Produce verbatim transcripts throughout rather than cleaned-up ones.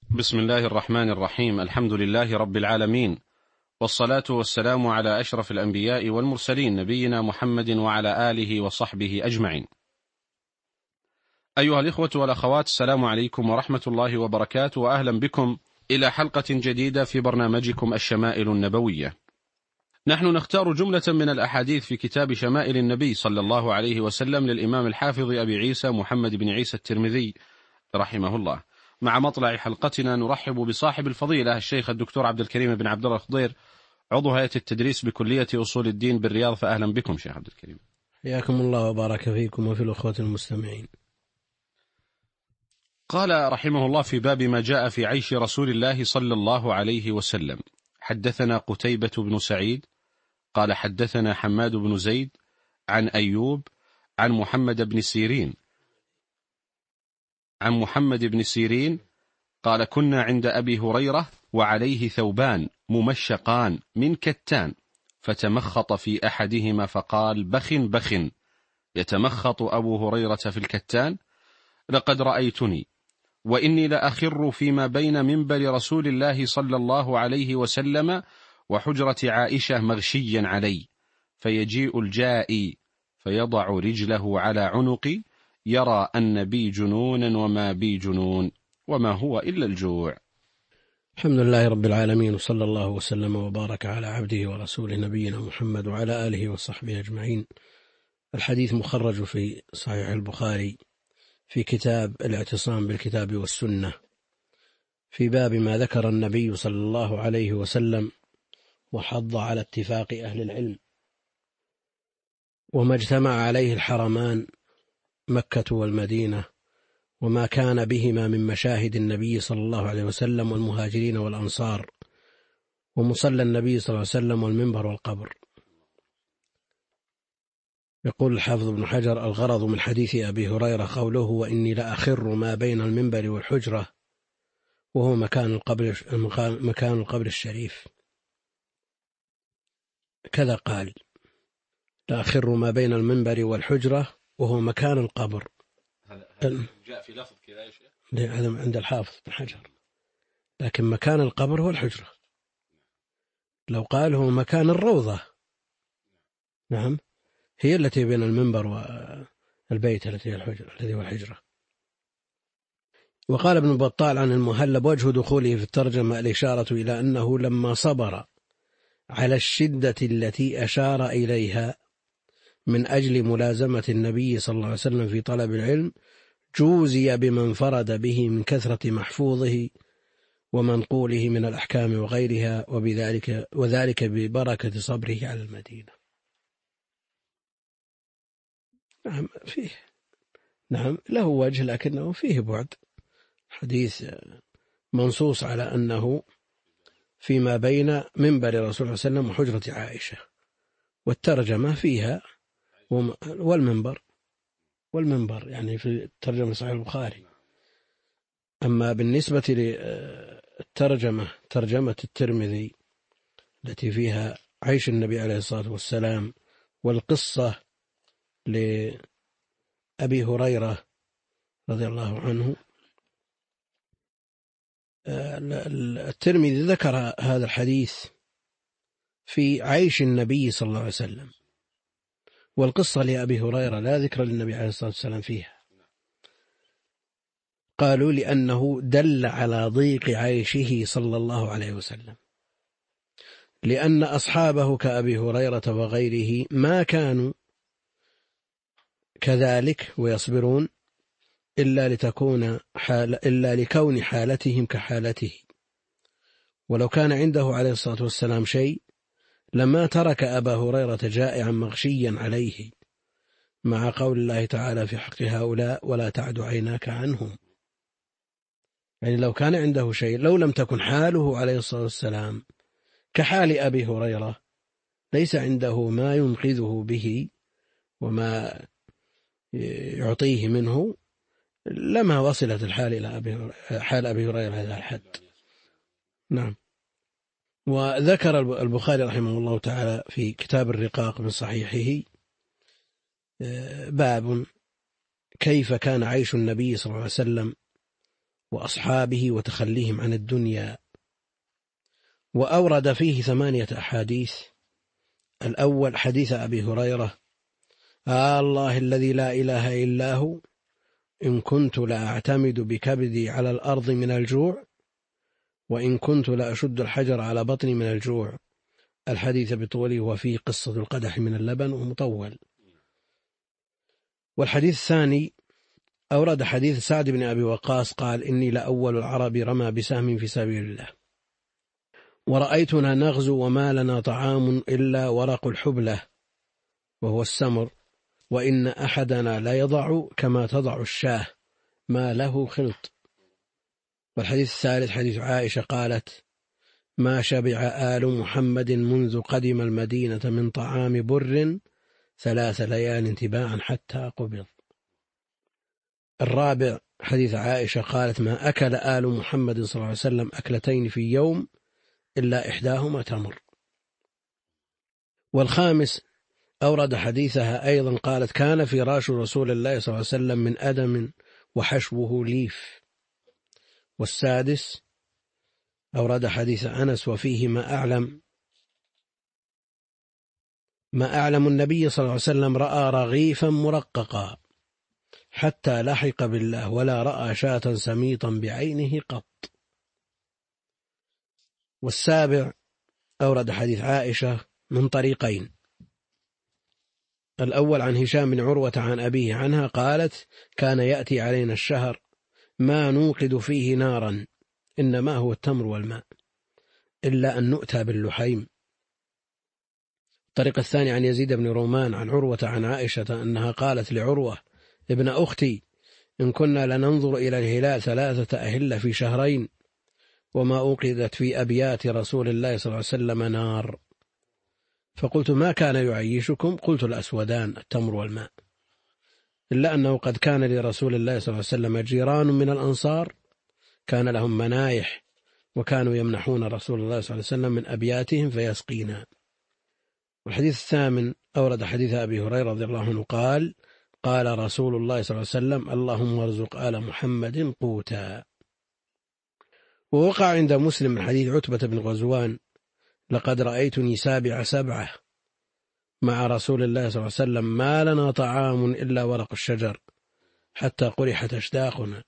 بسم الله الرحمن الرحيم. الحمد لله رب العالمين، والصلاة والسلام على أشرف الأنبياء والمرسلين، نبينا محمد وعلى آله وصحبه أجمعين. أيها الإخوة والأخوات، السلام عليكم ورحمة الله وبركاته، وأهلا بكم إلى حلقة جديدة في برنامجكم الشمائل النبوية. نحن نختار جملة من الأحاديث في كتاب شمائل النبي صلى الله عليه وسلم للإمام الحافظ أبي عيسى محمد بن عيسى الترمذي رحمه الله. مع مطلع حلقتنا نرحب بصاحب الفضيلة الشيخ الدكتور عبد الكريم بن عبد الله الخضير، عضو هيئة التدريس بكلية أصول الدين بالرياض. فأهلا بكم شيخ عبد الكريم. حياكم الله وبارك فيكم وفي الأخوة المستمعين. قال رحمه الله في باب ما جاء في عيش رسول الله صلى الله عليه وسلم: حدثنا قتيبة بن سعيد قال حدثنا حماد بن زيد عن أيوب عن محمد بن سيرين عن محمد بن سيرين قال: كنا عند أبي هريرة وعليه ثوبان ممشقان من كتان، فتمخط في أحدهما فقال: بخ بخ. يتمخط أبو هريرة في الكتان: لقد رأيتني وإني لأخر فيما بين منبر رسول الله صلى الله عليه وسلم وحجرة عائشة مغشيا علي، فيجيء الجائي فيضع رجله على عنقي، يرى أن بي جنونا وما بي جنون، وما هو إلا الجوع. الحمد لله رب العالمين، وصلى الله وسلم وبارك على عبده ورسوله نبينا محمد وعلى آله وصحبه أجمعين. الحديث مخرج في صحيح البخاري في كتاب الاعتصام بالكتاب والسنة، في باب ما ذكر النبي صلى الله عليه وسلم وحض على اتفاق أهل العلم، وما اجتمع عليه الحرمان مكة والمدينة، وما كان بهما من مشاهد النبي صلى الله عليه وسلم والمهاجرين والأنصار، ومصلى النبي صلى الله عليه وسلم والمنبر والقبر. يقول الحافظ ابن حجر: الغرض من حديث أبي هريرة قوله: وإني لأخر ما بين المنبر والحجرة، وهو مكان القبر, مكان القبر الشريف. كذا قال: لأخر ما بين المنبر والحجرة وهو مكان القبر. هذا جاء في لفظ كذا يا شيخ؟ هذا عند الحافظ ابن حجر، لكن مكان القبر هو الحجرة. لو قال هو مكان الروضة، نعم، هي التي بين المنبر والبيت التي هي الحجرة الذي هو الحجرة. وقال ابن بطال عن المهلب: وجه دخوله في الترجمة الإشارة إلى أنه لما صبر على الشدة التي أشار إليها من أجل ملازمة النبي صلى الله عليه وسلم في طلب العلم، جوزي بمن فرد به من كثرة محفوظه ومنقوله من الأحكام وغيرها، وبذلك وذلك ببركة صبره على المدينة. نعم فيه، نعم له وجه، لكنه فيه بعد. حديث منصوص على أنه فيما بين منبر رسول الله صلى الله عليه وسلم وحجرة عائشة، والترجمة فيها والمنبر والمنبر يعني في ترجمة صحيح البخاري. أما بالنسبة للترجمة ترجمة الترمذي التي فيها عيش النبي عليه الصلاة والسلام والقصة لأبي هريرة رضي الله عنه، الترمذي ذكر هذا الحديث في عيش النبي صلى الله عليه وسلم، والقصة لأبي هريرة لا ذكر للنبي عليه الصلاة والسلام فيها. قالوا لأنه دل على ضيق عيشه صلى الله عليه وسلم، لأن أصحابه كأبي هريرة وغيره ما كانوا كذلك ويصبرون إلا لتكون حال إلا لكون حالتهم كحالته. ولو كان عنده عليه الصلاة والسلام شيء لما ترك أبا هريرة جائعا مغشيا عليه، مع قول الله تعالى في حق هؤلاء: ولا تعد عيناك عنهم. يعني لو كان عنده شيء، لو لم تكن حاله عليه الصلاة والسلام كحال أبي هريرة، ليس عنده ما ينقذه به وما يعطيه منه، لما وصلت الحال إلى أبي حال أبي هريرة هذا الحد. نعم. وذكر البخاري رحمه الله تعالى في كتاب الرقاق من صحيحه باب كيف كان عيش النبي صلى الله عليه وسلم وأصحابه وتخليهم عن الدنيا. وأورد فيه ثمانية أحاديث. الأول حديث أبي هريرة: آه الله الذي لا إله إلا هو إن كنت لأعتمد بكبدي على الأرض من الجوع وإن كنت لأشد الحجر على بطني من الجوع. الحديث بطوله وفيه قصة القدح من اللبن ومطول. والحديث الثاني أورد حديث سعد بن أبي وقاص قال: إني لأول العرب رمى بسهم في سبيل الله ورأيتنا نغزو وما لنا طعام إلا ورق الحبلة وهو السمر، وإن أحدنا لا يضع كما تضع الشاه ما له خلط. والحديث الثالث حديث عائشة قالت: ما شبع آل محمد منذ قدم المدينة من طعام بر ثلاث ليال تباعا حتى قبض. الرابع حديث عائشة قالت: ما أكل آل محمد صلى الله عليه وسلم أكلتين في يوم إلا إحداهما تمر. والخامس أورد حديثها أيضا قالت: كان فراش رسول الله صلى الله عليه وسلم من أدم وحشوه ليف. والسادس أورد حديث أنس وفيه: ما أعلم ما أعلم النبي صلى الله عليه وسلم رأى رغيفا مرققا حتى لحق بالله ولا رأى شاة سميطا بعينه قط. والسابع أورد حديث عائشة من طريقين: الأول عن هشام بن عروة عن أبيه عنها قالت: كان يأتي علينا الشهر ما نوقد فيه نارا إنما هو التمر والماء إلا أن نؤتى باللحيم. الطريق الثاني عن يزيد بن رومان عن عروة عن عائشة أنها قالت لعروة ابن أختي: إن كنا لننظر إلى الهلال ثلاثة أهلة في شهرين وما أوقدت في أبيات رسول الله صلى الله عليه وسلم نار. فقلت: ما كان يعيشكم؟ قلت: الأسودان التمر والماء، إلا أنه قد كان لرسول الله صلى الله عليه وسلم جيران من الأنصار كان لهم منايح وكانوا يمنحون رسول الله صلى الله عليه وسلم من أبياتهم فيسقينا. والحديث الثامن أورد حديث أبي هريرة رضي الله عنه قال: قال رسول الله صلى الله عليه وسلم: اللهم ارزق آل محمد قوتا. ووقع عند مسلم من حديث عتبة بن غزوان: لقد رأيتني سابع سبعة مع رسول الله صلى الله عليه وسلم ما لنا طعام إلا ورق الشجر حتى قرحت أشداقنا.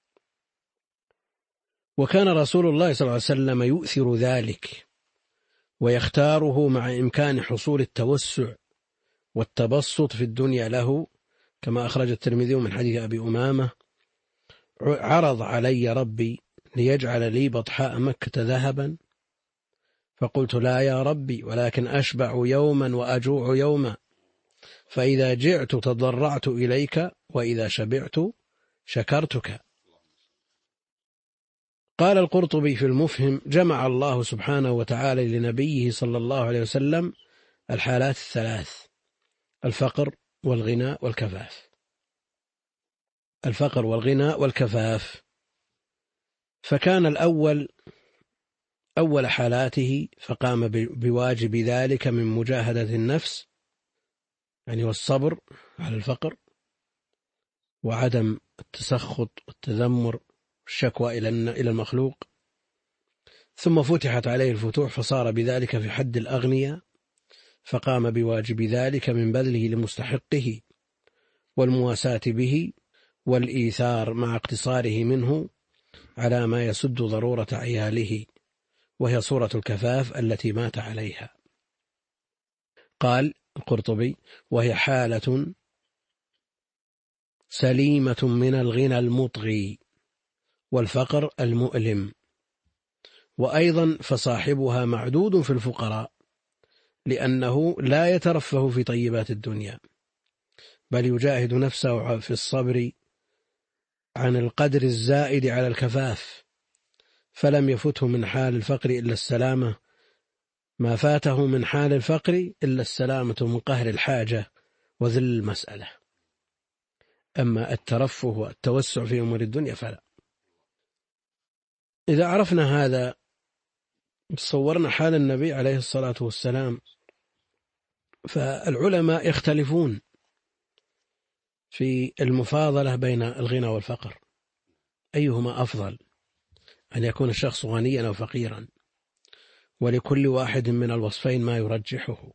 وكان رسول الله صلى الله عليه وسلم يؤثر ذلك ويختاره مع إمكان حصول التوسع والتبسط في الدنيا له، كما أخرج الترمذي من حديث أبي أمامة: عرض علي ربي ليجعل لي بطحاء مكة ذهبا فقلت: لا يا ربي، ولكن أشبع يوما وأجوع يوما، فإذا جعت تضرعت إليك وإذا شبعت شكرتك. قال القرطبي في المفهم: جمع الله سبحانه وتعالى لنبيه صلى الله عليه وسلم الحالات الثلاث: الفقر والغنى والكفاف. الفقر والغنى والكفاف. فكان الأول أول حالاته فقام بواجب ذلك من مجاهدة النفس، يعني والصبر على الفقر وعدم التسخط والتذمر والشكوى إلى المخلوق. ثم فتحت عليه الفتوح فصار بذلك في حد الأغنياء، فقام بواجب ذلك من بذله لمستحقه والمواساة به والإيثار مع اقتصاره منه على ما يسد ضرورة عياله، وهي صورة الكفاف التي مات عليها. قال القرطبي: وهي حالة سليمة من الغنى المطغي والفقر المؤلم. وأيضا فصاحبها معدود في الفقراء، لأنه لا يترفه في طيبات الدنيا، بل يجاهد نفسه في الصبر عن القدر الزائد على الكفاف، فلم يفته من حال الفقر إلا السلامة، ما فاته من حال الفقر إلا السلامة من قهر الحاجة وذل المسألة. أما الترفه والتوسع في أمور الدنيا فلا. إذا عرفنا هذا تصورنا حال النبي عليه الصلاة والسلام. فالعلماء يختلفون في المفاضلة بين الغنى والفقر، أيهما أفضل، أن يكون الشخص غنيا أو فقيرا؟ ولكل واحد من الوصفين ما يرجحه.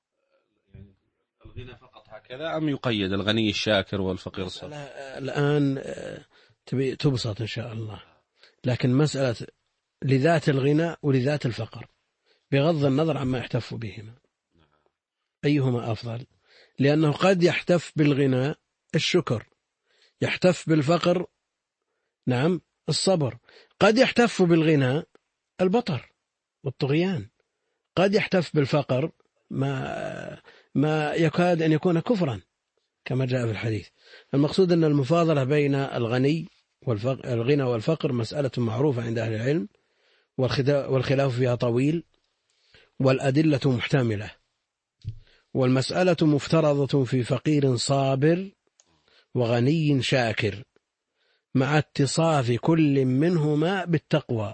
الغنى فقط هكذا أم يقيد الغني الشاكر والفقير الصابر؟ الآن تبي تبسط إن شاء الله، لكن مسألة لذات الغنى ولذات الفقر بغض النظر عما يحتف بهما، أيهما أفضل؟ لأنه قد يحتف بالغنى الشكر، يحتف بالفقر نعم الصبر، قد يحتف بالغنى البطر والطغيان، قد يحتف بالفقر ما ما يكاد أن يكون كفرا كما جاء في الحديث. المقصود أن المفاضلة بين الغني والفقر الغنى والفقر مسألة معروفة عند أهل العلم، والخلاف فيها طويل والأدلة محتملة، والمسألة مفترضة في فقير صابر وغني شاكر مع اتصاف كل منهما بالتقوى.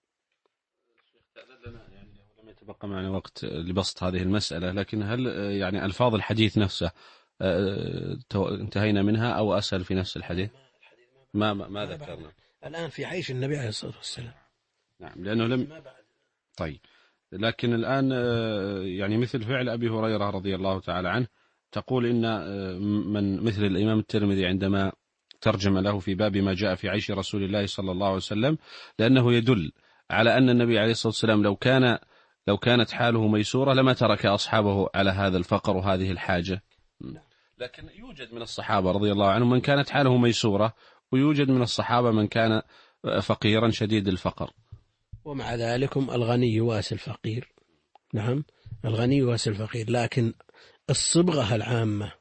لم يتبقى معنا وقت لبسط هذه المسألة، لكن هل يعني ألفاظ الحديث نفسه انتهينا منها أو أسأل في نفس الحديث؟ ما ما ذكرنا الآن في عيش النبي عليه الصلاة والسلام. نعم، لأنه لم. طيب، لكن الآن يعني مثل فعل أبي هريرة رضي الله تعالى عنه، تقول إن من مثل الإمام الترمذي عندما ترجم له في باب ما جاء في عيش رسول الله صلى الله عليه وسلم، لأنه يدل على أن النبي عليه الصلاة والسلام لو كان لو كانت حاله ميسورة لما ترك أصحابه على هذا الفقر وهذه الحاجة. لكن يوجد من الصحابة رضي الله عنهم من كانت حاله ميسورة، ويوجد من الصحابة من كان فقيرا شديد الفقر. ومع ذلك الغني يواسي الفقير، نعم الغني يواسي الفقير، لكن الصبغة العامة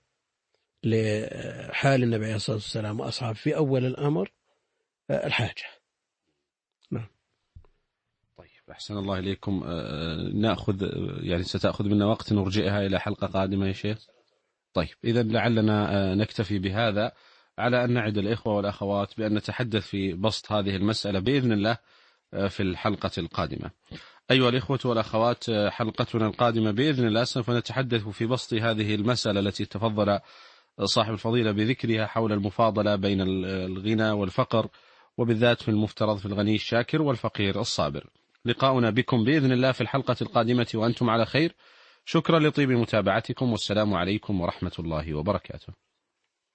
لحال النبي عليه الصلاة والسلام وأصحابه في أول الأمر الحاجة. نعم. طيب، أحسن الله إليكم. نأخذ يعني ستأخذ منا وقت نرجئها إلى حلقة قادمة يا شيخ. طيب، إذا لعلنا نكتفي بهذا، على أن نعد الإخوة والأخوات بأن نتحدث في بسط هذه المسألة بإذن الله في الحلقة القادمة. أيها الإخوة والأخوات، حلقتنا القادمة بإذن الله سوف نتحدث في بسط هذه المسألة التي تفضل صاحب الفضيلة بذكرها حول المفاضلة بين الغنى والفقر، وبالذات في المفترض في الغني الشاكر والفقير الصابر. لقاؤنا بكم بإذن الله في الحلقة القادمة وأنتم على خير. شكرا لطيب متابعتكم، والسلام عليكم ورحمة الله وبركاته.